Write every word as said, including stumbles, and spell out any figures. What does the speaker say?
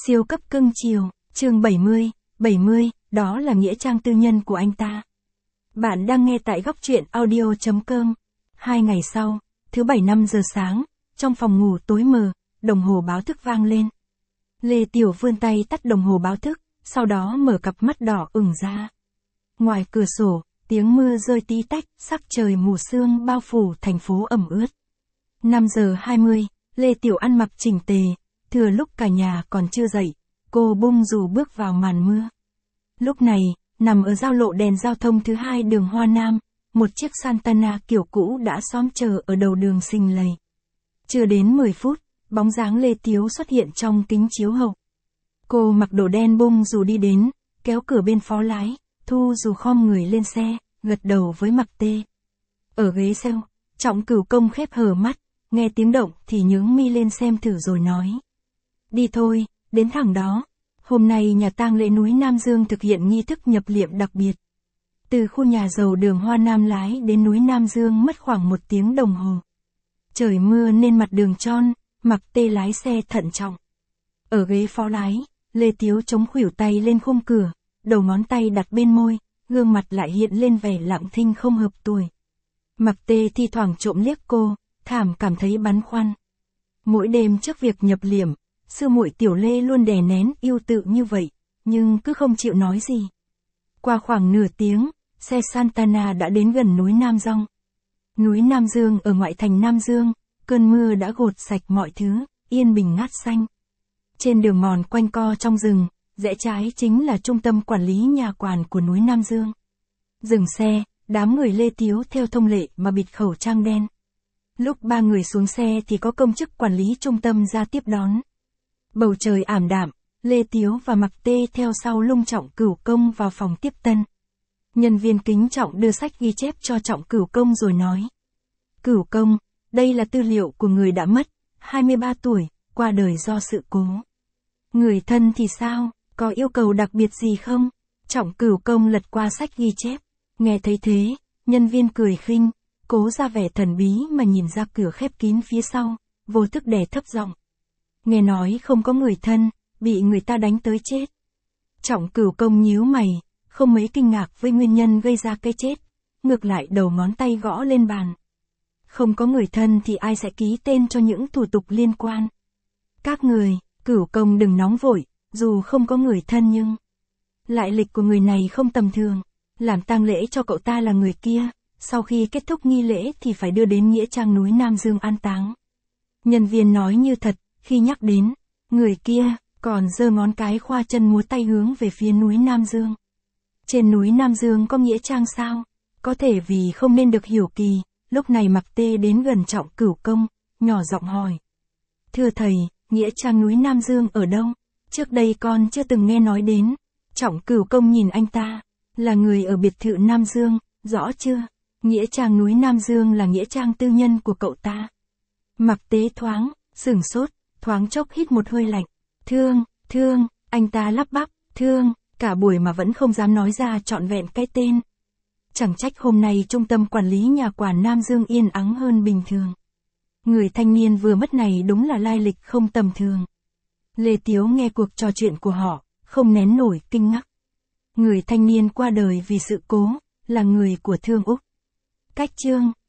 Siêu cấp cưng chiều, chương bảy mươi, bảy mươi, đó là nghĩa trang tư nhân của anh ta. Bạn đang nghe tại góc truyện audio chấm com. Hai ngày sau, thứ bảy năm giờ sáng, trong phòng ngủ tối mờ, đồng hồ báo thức vang lên. Lê Tiểu vươn tay tắt đồng hồ báo thức, sau đó mở cặp mắt đỏ ửng ra. Ngoài cửa sổ, tiếng mưa rơi tí tách, sắc trời mù sương bao phủ thành phố ẩm ướt. năm giờ hai mươi, Lê Tiểu ăn mặc chỉnh tề, thừa lúc cả nhà còn chưa dậy, cô bung dù bước vào màn mưa. Lúc này, nằm ở giao lộ đèn giao thông thứ hai đường Hoa Nam, một chiếc Santana kiểu cũ đã xóm chờ ở đầu đường xình lầy. Chưa đến mười phút, bóng dáng Lê Tiếu xuất hiện trong kính chiếu hậu. Cô mặc đồ đen bung dù đi đến, kéo cửa bên phó lái, thu dù khom người lên xe, gật đầu với Mặc Tê. Ở ghế sau, Trọng Cửu Công khép hờ mắt, nghe tiếng động thì nhướng mi lên xem thử rồi nói. Đi thôi, đến thẳng đó. Hôm nay nhà tang lễ núi Nam Dương thực hiện nghi thức nhập liệm đặc biệt. Từ khu nhà giàu đường Hoa Nam lái đến núi Nam Dương mất khoảng một tiếng đồng hồ. Trời mưa nên mặt đường trơn, Mặc Tê lái xe thận trọng. Ở ghế phó lái, Lê Tiếu chống khuỷu tay lên khung cửa, đầu ngón tay đặt bên môi, gương mặt lại hiện lên vẻ lặng thinh không hợp tuổi. Mặc Tê thi thoảng trộm liếc cô, thảm cảm thấy băn khoăn. Mỗi đêm trước việc nhập liệm, sư muội Tiểu Lê luôn đè nén yêu tự như vậy, nhưng cứ không chịu nói gì. Qua khoảng nửa tiếng, xe Santana đã đến gần núi Nam Dong. Núi Nam Dương ở ngoại thành Nam Dương, cơn mưa đã gột sạch mọi thứ, yên bình ngát xanh. Trên đường mòn quanh co trong rừng, rẽ trái chính là trung tâm quản lý nhà quản của núi Nam Dương. Dừng xe, đám người Lê Tiếu theo thông lệ mà bịt khẩu trang đen. Lúc ba người xuống xe thì có công chức quản lý trung tâm ra tiếp đón. Bầu trời ảm đạm, Lê Tiếu và Mặc Tê theo sau lung Trọng Cửu Công vào phòng tiếp tân. Nhân viên kính trọng đưa sách ghi chép cho Trọng Cửu Công rồi nói. Cửu Công, đây là tư liệu của người đã mất, hai mươi ba tuổi, qua đời do sự cố. Người thân thì sao, có yêu cầu đặc biệt gì không? Trọng Cửu Công lật qua sách ghi chép, nghe thấy thế, nhân viên cười khinh, cố ra vẻ thần bí mà nhìn ra cửa khép kín phía sau, vô thức đè thấp giọng. Nghe nói không có người thân, bị người ta đánh tới chết. Trọng Cửu Công nhíu mày, không mấy kinh ngạc với nguyên nhân gây ra cái chết, ngược lại đầu ngón tay gõ lên bàn. Không có người thân thì ai sẽ ký tên cho những thủ tục liên quan? Các người, Cửu Công đừng nóng vội, dù không có người thân nhưng lại lịch của người này không tầm thường, làm tang lễ cho cậu ta là người kia, sau khi kết thúc nghi lễ thì phải đưa đến nghĩa trang núi Nam Dương an táng. Nhân viên nói như thật, khi nhắc đến người kia, còn giơ ngón cái khoa chân múa tay hướng về phía núi Nam Dương. Trên núi Nam Dương có nghĩa trang sao? Có thể vì không nên được hiểu kỳ, lúc này Mặc Tê đến gần Trọng Cửu Công, nhỏ giọng hỏi. Thưa thầy, nghĩa trang núi Nam Dương ở đâu? Trước đây con chưa từng nghe nói đến. Trọng Cửu Công nhìn anh ta, là người ở biệt thự Nam Dương, rõ chưa? Nghĩa trang núi Nam Dương là nghĩa trang tư nhân của cậu ta. Mặc Tế thoáng, sửng sốt, thoáng chốc hít một hơi lạnh. Thương, thương, anh ta lắp bắp, thương, cả buổi mà vẫn không dám nói ra trọn vẹn cái tên. Chẳng trách hôm nay trung tâm quản lý nhà quản Nam Dương yên ắng hơn bình thường. Người thanh niên vừa mất này đúng là lai lịch không tầm thường. Lê Tiếu nghe cuộc trò chuyện của họ, không nén nổi kinh ngạc. Người thanh niên qua đời vì sự cố, là người của Thương Úc. Cách chương